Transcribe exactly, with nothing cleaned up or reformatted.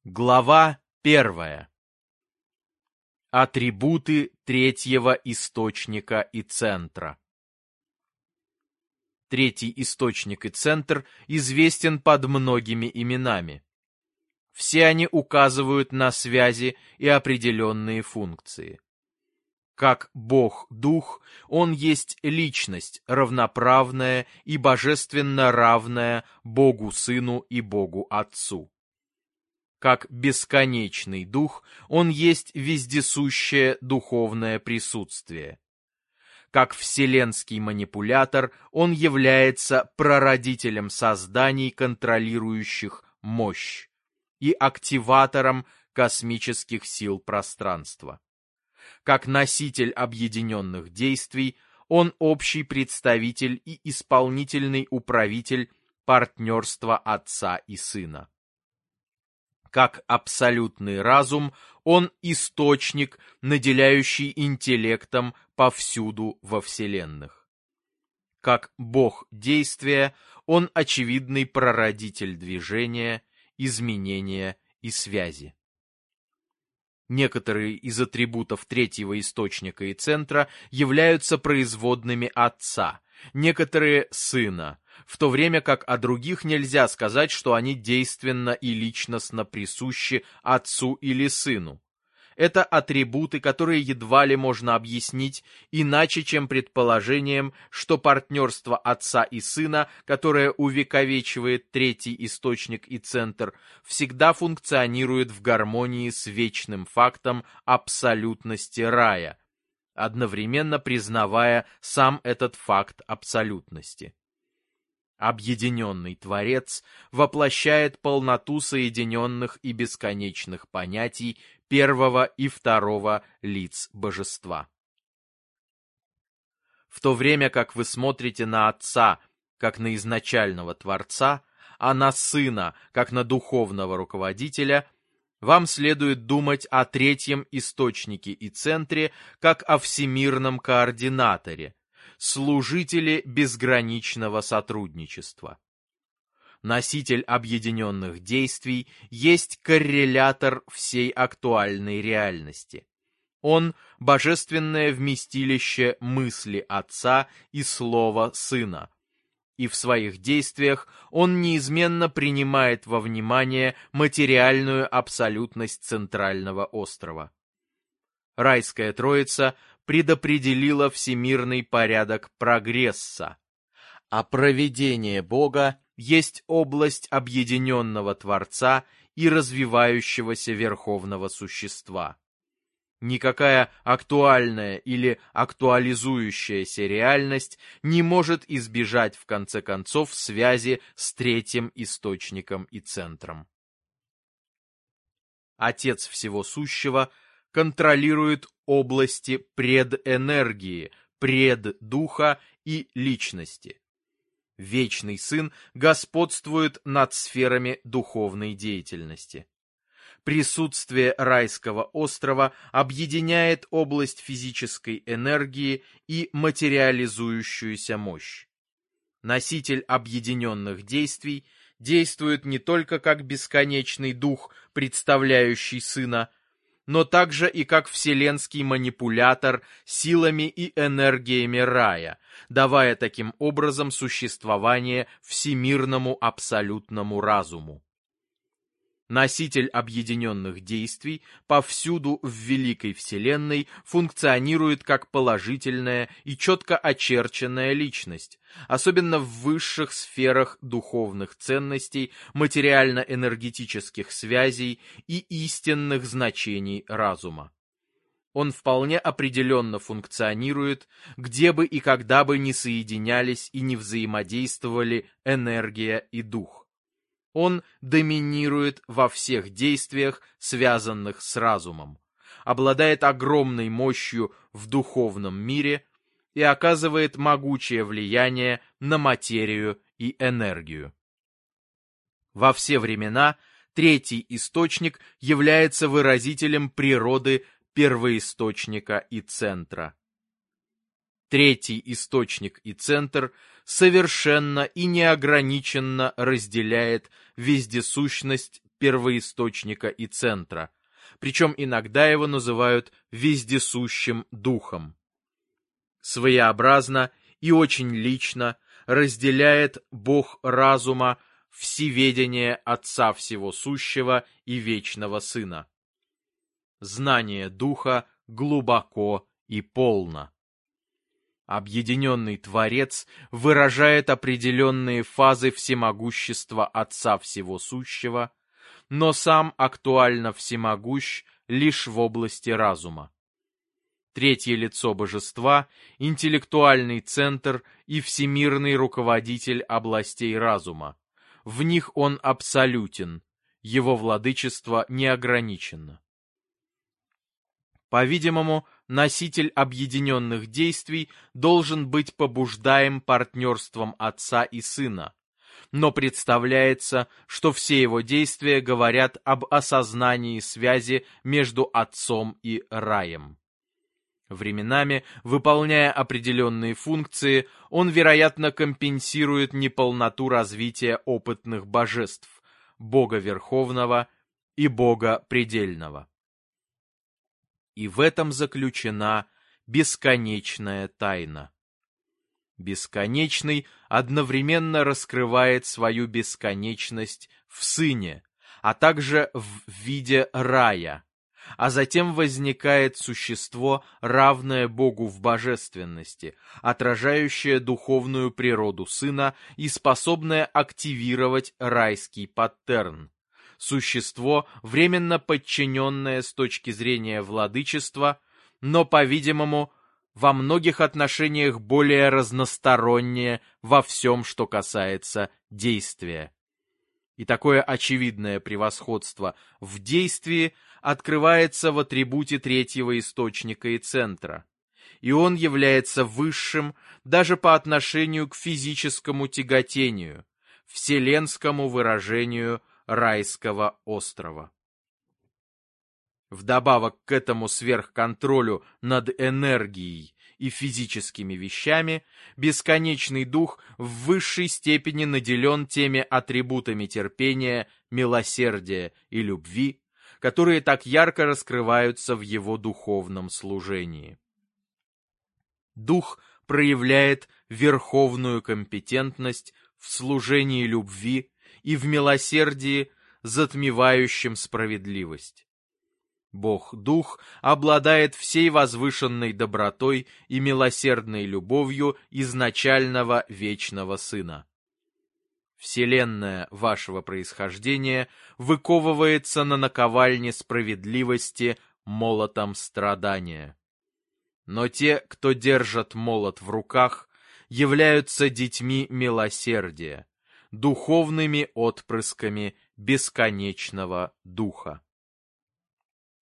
Глава первая. Атрибуты третьего источника и центра. Третий источник и центр известен под многими именами. Все они указывают на связи и определенные функции. Как Бог-Дух, Он есть личность, равноправная и божественно равная Богу Сыну и Богу Отцу. Как бесконечный Дух, Он есть вездесущее духовное присутствие. Как вселенский манипулятор, Он является прародителем созданий, контролирующих мощь, и активатором космических сил пространства. Как носитель объединенных действий, Он общий представитель и исполнительный управитель партнерства Отца и Сына. Как абсолютный разум, Он источник, наделяющий интеллектом повсюду во вселенных. Как Бог действия, Он очевидный прародитель движения, изменения и связи. Некоторые из атрибутов третьего источника и центра являются производными Отца, некоторые — Сына, в то время как о других нельзя сказать, что они действенно и личностно присущи Отцу или Сыну. Это атрибуты, которые едва ли можно объяснить иначе, чем предположением, что партнерство Отца и Сына, которое увековечивает третий источник и центр, всегда функционирует в гармонии с вечным фактом абсолютности рая, одновременно признавая сам этот факт абсолютности. Объединенный Творец воплощает полноту соединенных и бесконечных понятий первого и второго лиц Божества. В то время как вы смотрите на Отца, как на изначального Творца, а на Сына, как на духовного руководителя, вам следует думать о третьем источнике и центре, как о всемирном координаторе, служители безграничного сотрудничества. Носитель объединенных действий есть коррелятор всей актуальной реальности. Он — божественное вместилище мысли Отца и слова Сына. И в своих действиях он неизменно принимает во внимание материальную абсолютность центрального острова. Райская Троица предопределила всемирный порядок прогресса, а провидение Бога есть область объединенного Творца и развивающегося Верховного Существа. Никакая актуальная или актуализующаяся реальность не может избежать, в конце концов, связи с третьим источником и центром. Отец всего сущего контролирует области предэнергии, преддуха и личности. Вечный Сын господствует над сферами духовной деятельности. Присутствие райского острова объединяет область физической энергии и материализующуюся мощь. Носитель объединенных действий действует не только как бесконечный дух, представляющий Сына, но также и как вселенский манипулятор силами и энергиями рая, давая таким образом существование всемирному абсолютному разуму. Носитель объединенных действий повсюду в Великой Вселенной функционирует как положительная и четко очерченная личность, особенно в высших сферах духовных ценностей, материально-энергетических связей и истинных значений разума. Он вполне определенно функционирует, где бы и когда бы ни соединялись и не взаимодействовали энергия и дух. Он доминирует во всех действиях, связанных с разумом, обладает огромной мощью в духовном мире и оказывает могучее влияние на материю и энергию. Во все времена третий источник является выразителем природы первоисточника и центра. Третий источник и центр совершенно и неограниченно разделяет вездесущность первоисточника и центра, причем иногда его называют вездесущим духом. Своеобразно и очень лично разделяет Бог разума всеведение Отца Всего Сущего и Вечного Сына. Знание Духа глубоко и полно. Объединенный Творец выражает определенные фазы всемогущества Отца Всего Сущего, но сам актуально всемогущ лишь в области разума. Третье лицо Божества — интеллектуальный центр и всемирный руководитель областей разума. В них он абсолютен, его владычество неограниченно. По-видимому, носитель объединенных действий должен быть побуждаем партнерством Отца и Сына, но представляется, что все его действия говорят об осознании связи между Отцом и Раем. Временами, выполняя определенные функции, он, вероятно, компенсирует неполноту развития опытных божеств, Бога Верховного и Бога Предельного. И в этом заключена бесконечная тайна. Бесконечный одновременно раскрывает свою бесконечность в Сыне, а также в виде рая, а затем возникает существо, равное Богу в божественности, отражающее духовную природу Сына и способное активировать райский паттерн. Существо, временно подчиненное с точки зрения владычества, но, по-видимому, во многих отношениях более разностороннее во всем, что касается действия. И такое очевидное превосходство в действии открывается в атрибуте третьего источника и центра, и он является высшим даже по отношению к физическому тяготению, вселенскому выражению райского острова. Вдобавок к этому сверхконтролю над энергией и физическими вещами, бесконечный дух в высшей степени наделен теми атрибутами терпения, милосердия и любви, которые так ярко раскрываются в его духовном служении. Дух проявляет верховную компетентность в служении любви и в милосердии, затмевающем справедливость. Бог-Дух обладает всей возвышенной добротой и милосердной любовью изначального вечного Сына. Вселенная вашего происхождения выковывается на наковальне справедливости молотом страдания. Но те, кто держат молот в руках, являются детьми милосердия, духовными отпрысками бесконечного Духа.